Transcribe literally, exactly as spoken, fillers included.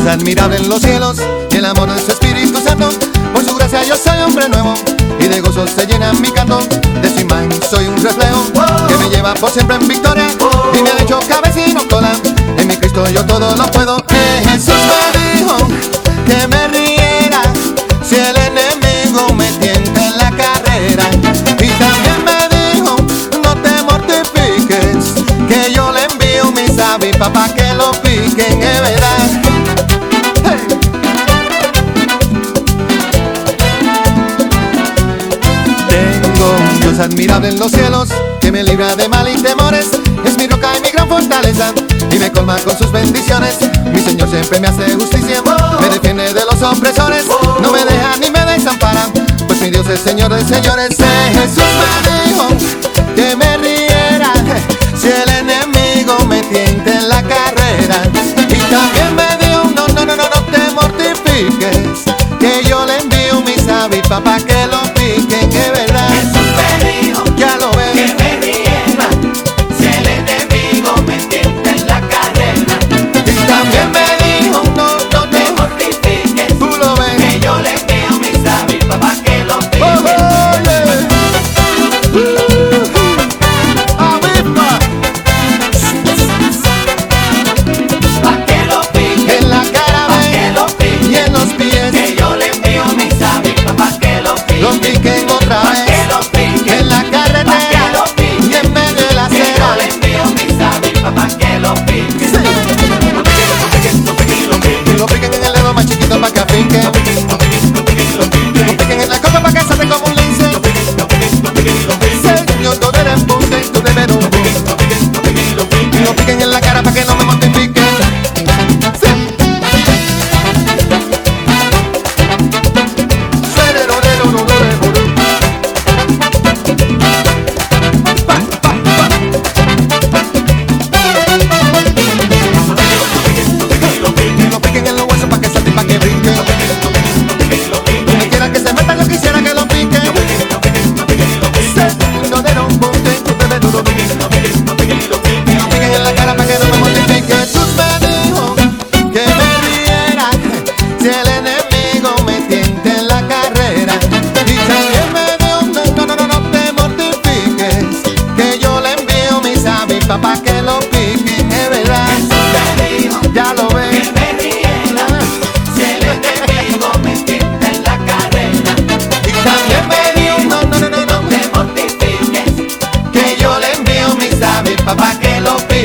cosa admirable en los cielos y el amor de su Espíritu Santo. Por su gracia yo soy hombre nuevo y de gozo se llena mi canto. De su imagen soy un reflejo que me lleva por siempre en victoria y me ha hecho cabeza y no cola. En mi Cristo yo todo lo puedo. Que Jesús me dijo que me riera si el enemigo me tienta en la carrera. Y también me dijo no te mortifiques, que yo le envío mis avispas pa' que lo piquen, es verdad. Hey. Tengo un Dios admirable en los cielos que me libra de mal y temores. Es mi roca y mi gran fortaleza y me colma con sus bendiciones. Mi Señor siempre me hace justicia, me defiende de los opresores, no me deja ni me desampara, pues mi Dios es Señor de señores. Jesús me dijo que me riera si el enemigo me tienta en la carrera. Y también me dijo no, no, no, no, no te mortifiques, que yo le envío mis avispas pa' que lo piquen, es verdad. Jesús me dijo, ya lo ves, que me riera si el enemigo me tienta en la carrera. y también me dijo no, no, No te no, mortifiques, tú lo ves. que yo le envío mis avispas pa' que lo Oh, piquen. oh, yeah. Avispa Pa' que lo piquen, en la cara pa' ven, que lo piquen, y en los pies, que yo le envío mis avispas pa' que lo piquen. los piquen otra Pa' vez, que lo piquen, en la pa' que carretera lo piquen, y en medio de la que yo acera. le envío mis avispas pa' que lo piquen. Sí. Lo piquen, lo piquen, lo piquen, lo piquen. Y lo piquen en el dedo más chiquito pa' que afinque, Lo piquen, lo piquen, lo piquen, lo piquen. lo piquen en la copa pa' que salte como un lince. Lo piquen, lo piquen, lo piquen, lo piquen. Señor, tú eres punta y tú debes Lo piquen, lo piquen, lo piquen, lo y piquen. lo piquen en la cara pa' que no me mortifiquen. Sí. Pa, pa, pa. Y lo piquen en los huesos pa' que salte y pa' que brinque. Donde quiera que se meta yo quisiera que lo piquen. Segundo de un punto y tú debes duro. Y lo piquen en la cara pa' que no me mortifique. Jesús me dijo que me riera si el enemigo me tienta en la carrera. Y también me dijo no, no, no, no, no te mortifiques, que yo le envío mis avispas pa' que lo piquen, es verdad. Ya lo ves. Que me riera si el enemigo me tienta en la carrera. Y también me dijo no, no, no, no, no, No te mortifiques, que yo le envío mis avispas pa' que lo piquen.